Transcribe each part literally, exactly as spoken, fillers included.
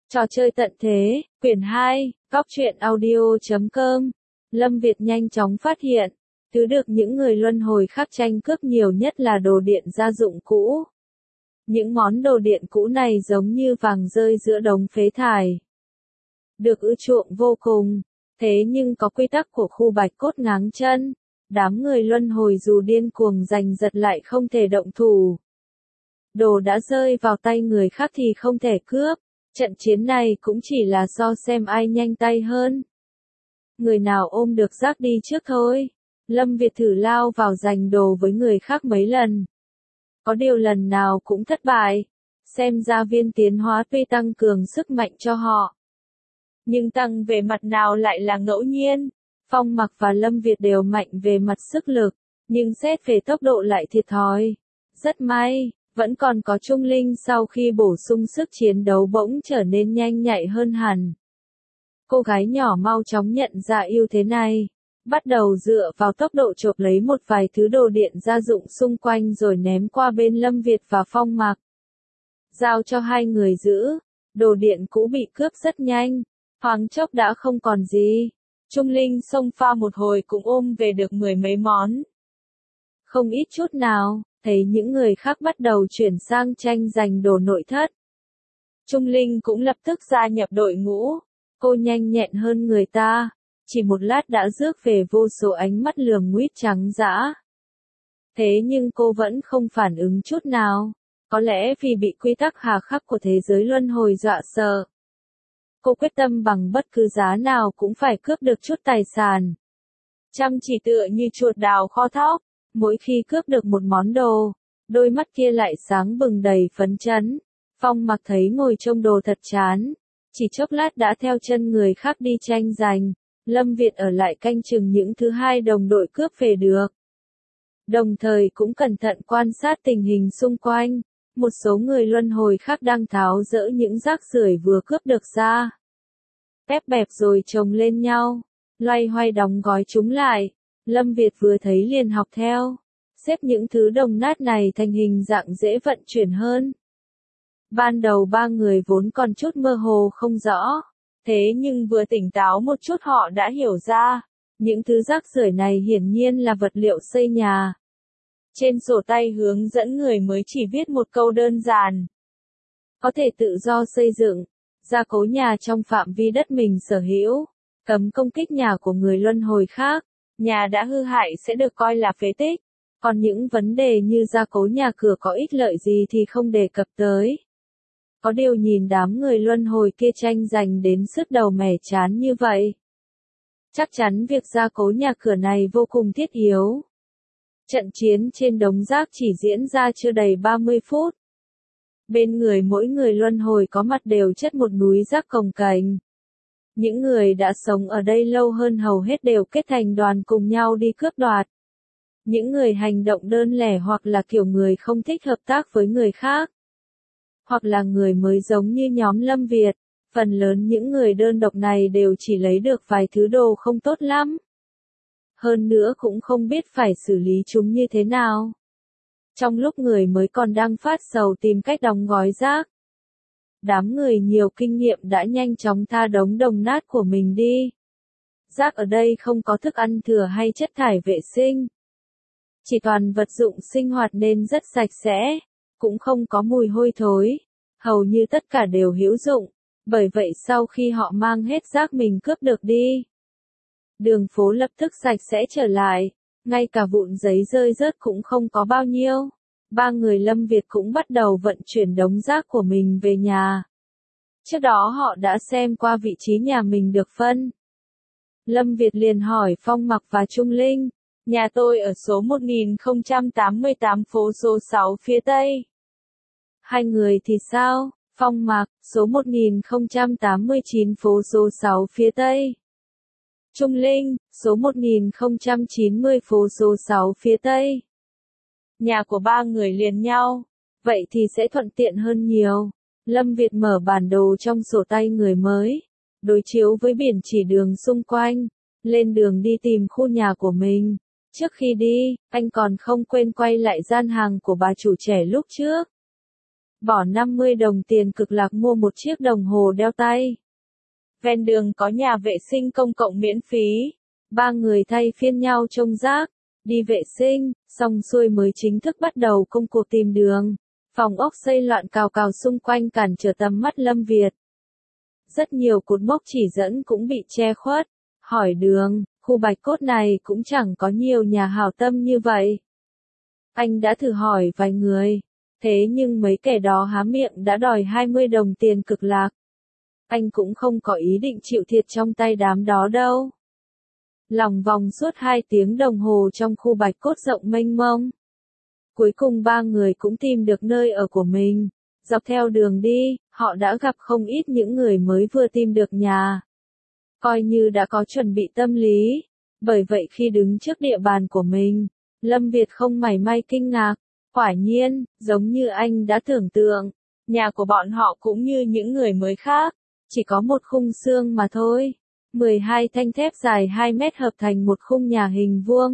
Trò chơi tận thế, quyển hai, góc truyện audio chấm com. Lâm Việt nhanh chóng phát hiện, thứ được những người luân hồi khác tranh cướp nhiều nhất là đồ điện gia dụng cũ. Những món đồ điện cũ này giống như vàng rơi giữa đống phế thải. Được ưa chuộng vô cùng, thế nhưng có quy tắc của khu bạch cốt ngáng chân. Đám người luân hồi dù điên cuồng giành giật lại không thể động thủ. Đồ đã rơi vào tay người khác thì không thể cướp. Trận chiến này cũng chỉ là so xem ai nhanh tay hơn. Người nào ôm được rác đi trước thôi. Lâm Việt thử lao vào giành đồ với người khác mấy lần. Có điều lần nào cũng thất bại. Xem ra viên tiến hóa tuy tăng cường sức mạnh cho họ. Nhưng tăng về mặt nào lại là ngẫu nhiên. Phong Mặc và Lâm Việt đều mạnh về mặt sức lực. Nhưng xét về tốc độ lại thiệt thòi. Rất may. Vẫn còn có Trung Linh sau khi bổ sung sức chiến đấu bỗng trở nên nhanh nhạy hơn hẳn. Cô gái nhỏ mau chóng nhận ra ưu thế này. Bắt đầu dựa vào tốc độ chộp lấy một vài thứ đồ điện gia dụng xung quanh rồi ném qua bên Lâm Việt và Phong Mặc. Giao cho hai người giữ. Đồ điện cũ bị cướp rất nhanh. Thoáng chốc đã không còn gì. Trung Linh xông pha một hồi cũng ôm về được mười mấy món. Không ít chút nào. Thấy những người khác bắt đầu chuyển sang tranh giành đồ nội thất. Trung Linh cũng lập tức gia nhập đội ngũ. Cô nhanh nhẹn hơn người ta. Chỉ một lát đã rước về vô số ánh mắt lườm nguýt trắng dã. Thế nhưng cô vẫn không phản ứng chút nào. Có lẽ vì bị quy tắc hà khắc của thế giới luân hồi dọa sợ. Cô quyết tâm bằng bất cứ giá nào cũng phải cướp được chút tài sản. Chăm chỉ tựa như chuột đào kho thóc. Mỗi khi cướp được một món đồ, đôi mắt kia lại sáng bừng đầy phấn chấn. Phong Mặc thấy ngồi trông đồ thật chán. Chỉ chốc lát đã theo chân người khác đi tranh giành. Lâm Việt ở lại canh chừng những thứ hai đồng đội cướp về được. Đồng thời cũng cẩn thận quan sát tình hình xung quanh. Một số người luân hồi khác đang tháo dỡ những rác rưởi vừa cướp được ra. Ép bẹp rồi chồng lên nhau. Loay hoay đóng gói chúng lại. Lâm Việt vừa thấy liền học theo, xếp những thứ đồng nát này thành hình dạng dễ vận chuyển hơn. Ban đầu ba người vốn còn chút mơ hồ không rõ, thế nhưng vừa tỉnh táo một chút họ đã hiểu ra, những thứ rác rưởi này hiển nhiên là vật liệu xây nhà. Trên sổ tay hướng dẫn người mới chỉ viết một câu đơn giản. Có thể tự do xây dựng, gia cố nhà trong phạm vi đất mình sở hữu, cấm công kích nhà của người luân hồi khác. Nhà đã hư hại sẽ được coi là phế tích, còn những vấn đề như gia cố nhà cửa có ích lợi gì thì không đề cập tới. Có điều nhìn đám người luân hồi kia tranh giành đến sứt đầu mẻ chán như vậy. Chắc chắn việc gia cố nhà cửa này vô cùng thiết yếu. Trận chiến trên đống rác chỉ diễn ra chưa đầy ba mươi phút. Bên người mỗi người luân hồi có mặt đều chất một núi rác cồng kềnh. Những người đã sống ở đây lâu hơn hầu hết đều kết thành đoàn cùng nhau đi cướp đoạt. Những người hành động đơn lẻ hoặc là kiểu người không thích hợp tác với người khác. Hoặc là người mới giống như nhóm Lâm Việt. Phần lớn những người đơn độc này đều chỉ lấy được vài thứ đồ không tốt lắm. Hơn nữa cũng không biết phải xử lý chúng như thế nào. Trong lúc người mới còn đang phát sầu tìm cách đóng gói rác. Đám người nhiều kinh nghiệm đã nhanh chóng tha đống đồng nát của mình đi. Rác ở đây không có thức ăn thừa hay chất thải vệ sinh. Chỉ toàn vật dụng sinh hoạt nên rất sạch sẽ, cũng không có mùi hôi thối. Hầu như tất cả đều hữu dụng, bởi vậy sau khi họ mang hết rác mình cướp được đi, đường phố lập tức sạch sẽ trở lại, ngay cả vụn giấy rơi rớt cũng không có bao nhiêu. Ba người Lâm Việt cũng bắt đầu vận chuyển đống rác của mình về nhà. Trước đó họ đã xem qua vị trí nhà mình được phân. Lâm Việt liền hỏi Phong Mặc và Trung Linh, nhà tôi ở số một nghìn không trăm tám mươi tám phố số sáu phía Tây. Hai người thì sao? Phong Mặc, số một nghìn không trăm tám mươi chín phố số sáu phía Tây. Trung Linh, số một nghìn không trăm chín mươi phố số sáu phía Tây. Nhà của ba người liền nhau, vậy thì sẽ thuận tiện hơn nhiều. Lâm Việt mở bản đồ trong sổ tay người mới, đối chiếu với biển chỉ đường xung quanh, lên đường đi tìm khu nhà của mình. Trước khi đi, anh còn không quên quay lại gian hàng của bà chủ trẻ lúc trước. bỏ năm mươi đồng tiền cực lạc mua một chiếc đồng hồ đeo tay. Ven đường có nhà vệ sinh công cộng miễn phí. Ba người thay phiên nhau trông rác, đi vệ sinh, xong xuôi mới chính thức bắt đầu công cuộc tìm đường. Phòng ốc xây loạn cào cào xung quanh cản trở tầm mắt Lâm Việt. Rất nhiều cột mốc chỉ dẫn cũng bị che khuất. Hỏi đường, khu Bạch Cốt này cũng chẳng có nhiều nhà hảo tâm như vậy. Anh đã thử hỏi vài người, thế nhưng mấy kẻ đó há miệng đã đòi hai mươi đồng tiền cực lạc. Anh cũng không có ý định chịu thiệt trong tay đám đó đâu. Lòng vòng suốt hai tiếng đồng hồ trong khu Bạch Cốt rộng mênh mông. Cuối cùng ba người cũng tìm được nơi ở của mình. Dọc theo đường đi, họ đã gặp không ít những người mới vừa tìm được nhà. Coi như đã có chuẩn bị tâm lý. Bởi vậy khi đứng trước địa bàn của mình, Lâm Việt không mảy may kinh ngạc. Quả nhiên, giống như anh đã tưởng tượng, nhà của bọn họ cũng như những người mới khác, chỉ có một khung xương mà thôi. mười hai thanh thép dài hai mét hợp thành một khung nhà hình vuông.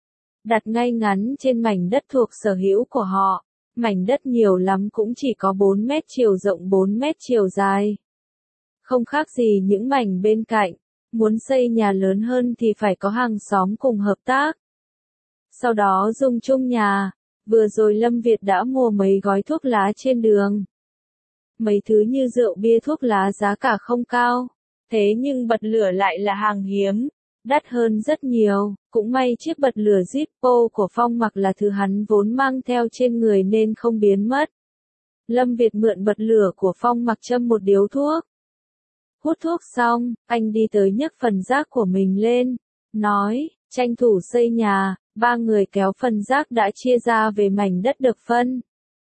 Đặt ngay ngắn trên mảnh đất thuộc sở hữu của họ. Mảnh đất nhiều lắm cũng chỉ có bốn mét chiều rộng bốn mét chiều dài. Không khác gì những mảnh bên cạnh. Muốn xây nhà lớn hơn thì phải có hàng xóm cùng hợp tác. Sau đó dùng chung nhà. Vừa rồi Lâm Việt đã mua mấy gói thuốc lá trên đường. Mấy thứ như rượu bia thuốc lá giá cả không cao. Thế nhưng bật lửa lại là hàng hiếm. Đắt hơn rất nhiều. Cũng may chiếc bật lửa Zippo của Phong Mặc là thứ hắn vốn mang theo trên người nên không biến mất. Lâm Việt mượn bật lửa của Phong Mặc châm một điếu thuốc. Hút thuốc xong, anh đi tới nhấc phần rác của mình lên. Nói, tranh thủ xây nhà. Ba người kéo phần rác đã chia ra về mảnh đất được phân.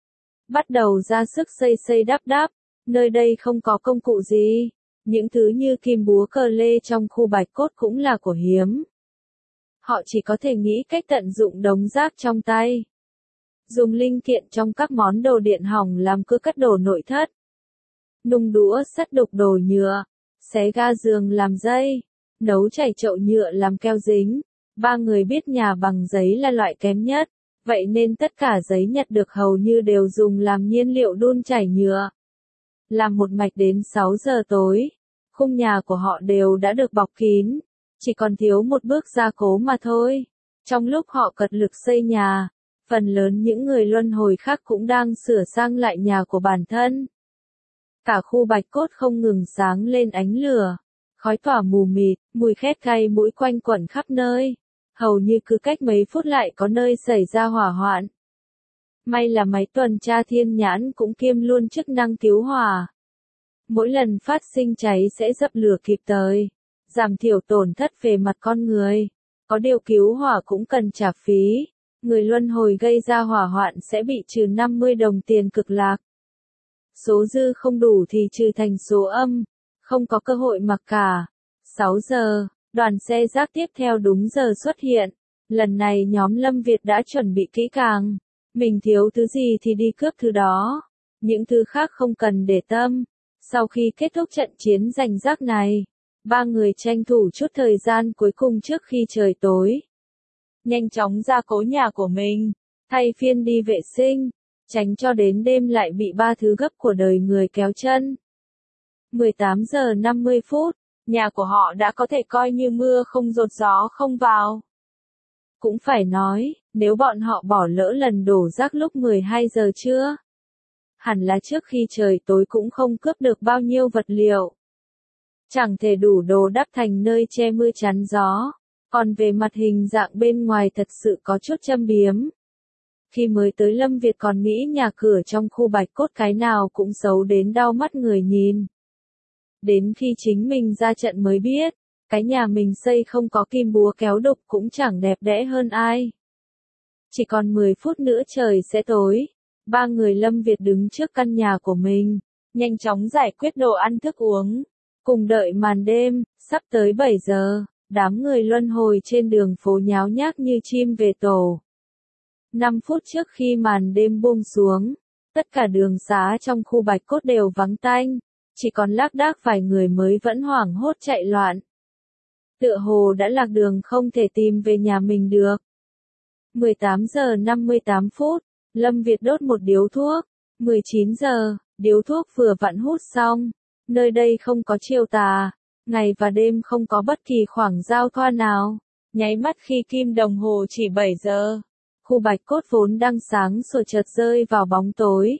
Bắt đầu ra sức xây xây đắp đắp. Nơi đây không có công cụ gì. Những thứ như kim búa cờ lê trong khu Bạch Cốt cũng là của hiếm. Họ chỉ có thể nghĩ cách tận dụng đống rác trong tay. Dùng linh kiện trong các món đồ điện hỏng làm cưa cắt đồ nội thất. Nung đũa sắt đục đồ nhựa. Xé ga giường làm dây. Nấu chảy chậu nhựa làm keo dính. Ba người biết nhà bằng giấy là loại kém nhất. Vậy nên tất cả giấy nhặt được hầu như đều dùng làm nhiên liệu đun chảy nhựa. Làm một mạch đến sáu giờ tối. Khung nhà của họ đều đã được bọc kín. Chỉ còn thiếu một bước gia cố mà thôi. Trong lúc họ cật lực xây nhà, phần lớn những người luân hồi khác cũng đang sửa sang lại nhà của bản thân. Cả khu Bạch Cốt không ngừng sáng lên ánh lửa. Khói tỏa mù mịt, mùi khét cay mũi quanh quẩn khắp nơi. Hầu như cứ cách mấy phút lại có nơi xảy ra hỏa hoạn. May là máy tuần tra thiên nhãn cũng kiêm luôn chức năng cứu hỏa. Mỗi lần phát sinh cháy sẽ dập lửa kịp thời, giảm thiểu tổn thất về mặt con người. Có điều cứu hỏa cũng cần trả phí. Người luân hồi gây ra hỏa hoạn sẽ bị trừ năm mươi đồng tiền cực lạc. Số dư không đủ thì trừ thành số âm, không có cơ hội mặc cả. sáu giờ, đoàn xe rác tiếp theo đúng giờ xuất hiện. Lần này nhóm Lâm Việt đã chuẩn bị kỹ càng. Mình thiếu thứ gì thì đi cướp thứ đó. Những thứ khác không cần để tâm. Sau khi kết thúc trận chiến giành rác này, ba người tranh thủ chút thời gian cuối cùng trước khi trời tối. Nhanh chóng ra cố nhà của mình, thay phiên đi vệ sinh, tránh cho đến đêm lại bị ba thứ gấp của đời người kéo chân. mười tám giờ năm mươi phút, nhà của họ đã có thể coi như mưa không dột gió không vào. Cũng phải nói, nếu bọn họ bỏ lỡ lần đổ rác lúc mười hai giờ trưa, hẳn là trước khi trời tối cũng không cướp được bao nhiêu vật liệu. Chẳng thể đủ đồ đắp thành nơi che mưa chắn gió. Còn về mặt hình dạng bên ngoài thật sự có chút châm biếm. Khi mới tới Lâm Việt còn nghĩ nhà cửa trong khu Bạch Cốt cái nào cũng xấu đến đau mắt người nhìn. Đến khi chính mình ra trận mới biết, cái nhà mình xây không có kim búa kéo đục cũng chẳng đẹp đẽ hơn ai. Chỉ còn mười phút nữa trời sẽ tối. Ba người Lâm Việt đứng trước căn nhà của mình, nhanh chóng giải quyết đồ ăn thức uống. Cùng đợi màn đêm, sắp tới bảy giờ, đám người luân hồi trên đường phố nháo nhác như chim về tổ. năm phút trước khi màn đêm buông xuống, tất cả đường xá trong khu Bạch Cốt đều vắng tanh, chỉ còn lác đác vài người mới vẫn hoảng hốt chạy loạn. Tựa hồ đã lạc đường không thể tìm về nhà mình được. mười tám giờ năm mươi tám phút, Lâm Việt đốt một điếu thuốc, mười chín giờ, điếu thuốc vừa vặn hút xong. Nơi đây không có chiều tà, ngày và đêm không có bất kỳ khoảng giao thoa nào. Nháy mắt khi kim đồng hồ chỉ bảy giờ, khu bạch cốt vốn đang sáng sủa chợt rơi vào bóng tối.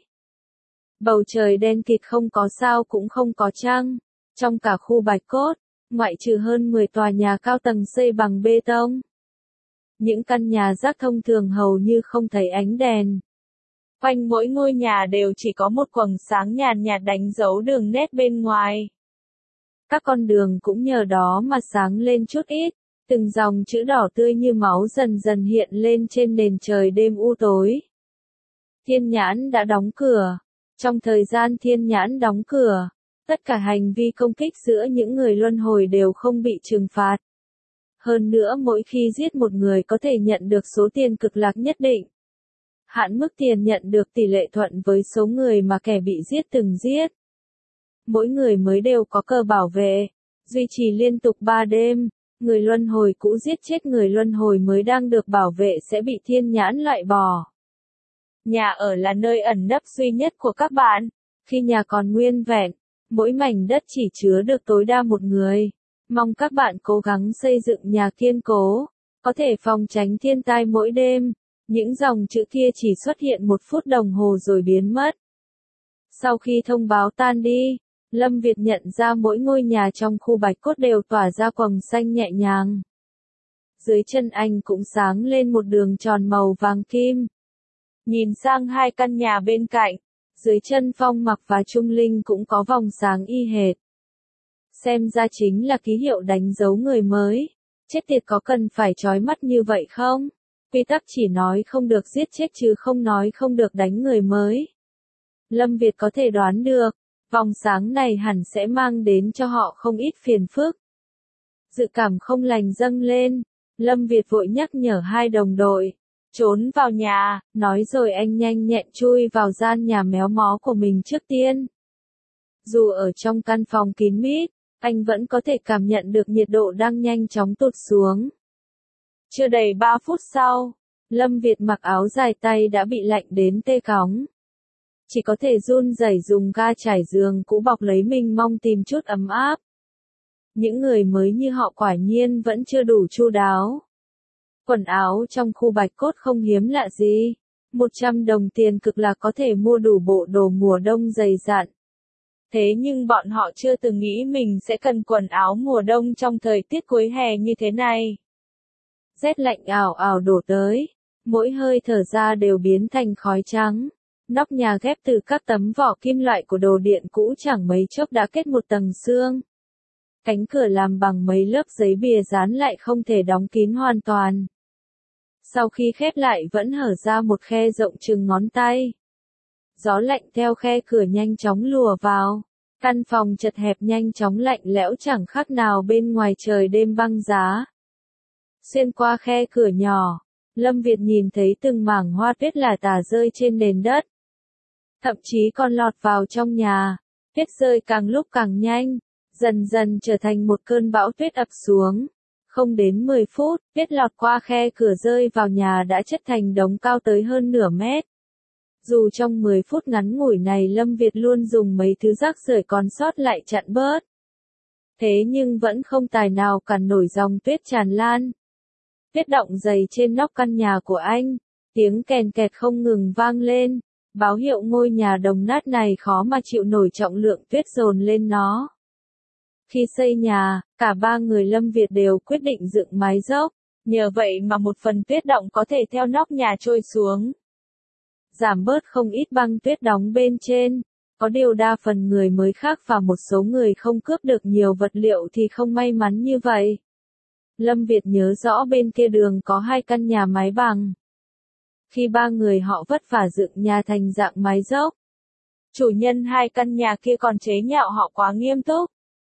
Bầu trời đen kịt, không có sao cũng không có trăng. Trong cả khu bạch cốt, ngoại trừ hơn mười tòa nhà cao tầng xây bằng bê tông, những căn nhà rác thông thường hầu như không thấy ánh đèn. Quanh mỗi ngôi nhà đều chỉ có một quầng sáng nhàn nhạt đánh dấu đường nét bên ngoài. Các con đường cũng nhờ đó mà sáng lên chút ít, từng dòng chữ đỏ tươi như máu dần dần hiện lên trên nền trời đêm u tối. Thiên nhãn đã đóng cửa. Trong thời gian thiên nhãn đóng cửa, tất cả hành vi công kích giữa những người luân hồi đều không bị trừng phạt. Hơn nữa mỗi khi giết một người có thể nhận được số tiền cực lạc nhất định. Hạn mức tiền nhận được tỷ lệ thuận với số người mà kẻ bị giết từng giết. Mỗi người mới đều có cờ bảo vệ, duy trì liên tục ba đêm, người luân hồi cũ giết chết người luân hồi mới đang được bảo vệ sẽ bị thiên nhãn loại bỏ. Nhà ở là nơi ẩn nấp duy nhất của các bạn. Khi nhà còn nguyên vẹn, mỗi mảnh đất chỉ chứa được tối đa một người. Mong các bạn cố gắng xây dựng nhà kiên cố, có thể phòng tránh thiên tai mỗi đêm. Những dòng chữ kia chỉ xuất hiện một phút đồng hồ rồi biến mất. Sau khi thông báo tan đi, Lâm Việt nhận ra mỗi ngôi nhà trong khu bạch cốt đều tỏa ra quầng xanh nhẹ nhàng. Dưới chân anh cũng sáng lên một đường tròn màu vàng kim. Nhìn sang hai căn nhà bên cạnh, dưới chân Phong Mặc và Trung Linh cũng có vòng sáng y hệt. Xem ra chính là ký hiệu đánh dấu người mới. Chết tiệt, có cần phải chói mắt như vậy không? Quy tắc chỉ nói không được giết chết chứ không nói không được đánh người mới. Lâm Việt có thể đoán được, vòng sáng này hẳn sẽ mang đến cho họ không ít phiền phức. Dự cảm không lành dâng lên, Lâm Việt vội nhắc nhở hai đồng đội. Trốn vào nhà, nói rồi anh nhanh nhẹn chui vào gian nhà méo mó của mình trước tiên. Dù ở trong căn phòng kín mít, anh vẫn có thể cảm nhận được nhiệt độ đang nhanh chóng tụt xuống. Chưa đầy ba phút sau, Lâm Việt mặc áo dài tay đã bị lạnh đến tê cóng. Chỉ có thể run rẩy dùng ga trải giường cũ bọc lấy mình mong tìm chút ấm áp. Những người mới như họ quả nhiên vẫn chưa đủ chu đáo. Quần áo trong khu bạch cốt không hiếm lạ gì. một trăm đồng tiền cực lạc có thể mua đủ bộ đồ mùa đông dày dặn. Thế nhưng bọn họ chưa từng nghĩ mình sẽ cần quần áo mùa đông trong thời tiết cuối hè như thế này. Rét lạnh ảo ảo đổ tới, mỗi hơi thở ra đều biến thành khói trắng. Nóc nhà ghép từ các tấm vỏ kim loại của đồ điện cũ chẳng mấy chốc đã kết một tầng xương. Cánh cửa làm bằng mấy lớp giấy bìa dán lại không thể đóng kín hoàn toàn. Sau khi khép lại vẫn hở ra một khe rộng chừng ngón tay. Gió lạnh theo khe cửa nhanh chóng lùa vào. Căn phòng chật hẹp nhanh chóng lạnh lẽo chẳng khác nào bên ngoài trời đêm băng giá. Xuyên qua khe cửa nhỏ, Lâm Việt nhìn thấy từng mảng hoa tuyết lả tả rơi trên nền đất. Thậm chí còn lọt vào trong nhà. Tuyết rơi càng lúc càng nhanh, dần dần trở thành một cơn bão tuyết ập xuống. Không đến mười phút, tuyết lọt qua khe cửa rơi vào nhà đã chất thành đống cao tới hơn nửa mét. Dù trong mười phút ngắn ngủi này Lâm Việt luôn dùng mấy thứ rác rưởi còn sót lại chặn bớt. Thế nhưng vẫn không tài nào cản nổi dòng tuyết tràn lan. Tuyết đọng dày trên nóc căn nhà của anh, tiếng kèn kẹt không ngừng vang lên, báo hiệu ngôi nhà đồng nát này khó mà chịu nổi trọng lượng tuyết dồn lên nó. Khi xây nhà, cả ba người Lâm Việt đều quyết định dựng mái dốc, nhờ vậy mà một phần tuyết đọng có thể theo nóc nhà trôi xuống. Giảm bớt không ít băng tuyết đóng bên trên, có điều đa phần người mới khác và một số người không cướp được nhiều vật liệu thì không may mắn như vậy. Lâm Việt nhớ rõ bên kia đường có hai căn nhà mái bằng. Khi ba người họ vất vả dựng nhà thành dạng mái dốc, chủ nhân hai căn nhà kia còn chế nhạo họ quá nghiêm túc.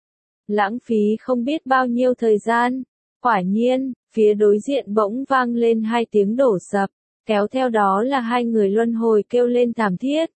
Lãng phí không biết bao nhiêu thời gian. Quả nhiên, phía đối diện bỗng vang lên hai tiếng đổ sập, kéo theo đó là hai người luân hồi kêu lên thảm thiết.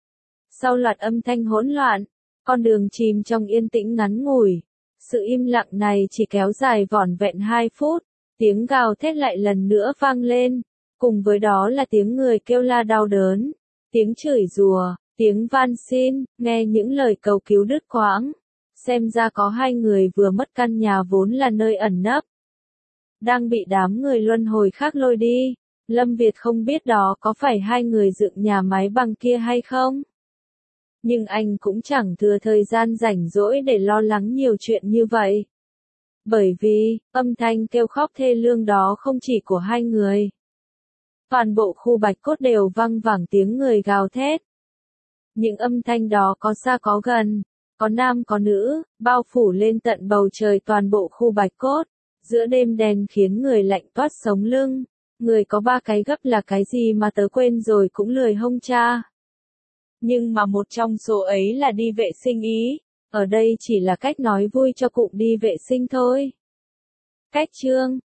Sau loạt âm thanh hỗn loạn, con đường chìm trong yên tĩnh ngắn ngủi. Sự im lặng này chỉ kéo dài vỏn vẹn hai phút, tiếng gào thét lại lần nữa vang lên, cùng với đó là tiếng người kêu la đau đớn, tiếng chửi rủa, Tiếng van xin, nghe những lời cầu cứu đứt quãng. Xem ra có hai người vừa mất căn nhà vốn là nơi ẩn nấp. Đang bị đám người luân hồi khác lôi đi. Lâm Việt không biết đó có phải hai người dựng nhà máy bằng kia hay không. Nhưng anh cũng chẳng thừa thời gian rảnh rỗi để lo lắng nhiều chuyện như vậy. Bởi vì, âm thanh kêu khóc thê lương đó không chỉ của hai người. Toàn bộ khu Bạch Cốt đều văng vẳng tiếng người gào thét. Những âm thanh đó có xa có gần, có nam có nữ, bao phủ lên tận bầu trời toàn bộ khu Bạch Cốt. Giữa đêm đen khiến người lạnh toát sống lưng. Người có ba cái gấp là cái gì mà tớ quên rồi cũng lười hông cha. Nhưng mà một trong số ấy là đi vệ sinh ý. Ở đây chỉ là cách nói vui cho cụm đi vệ sinh thôi. Cách chương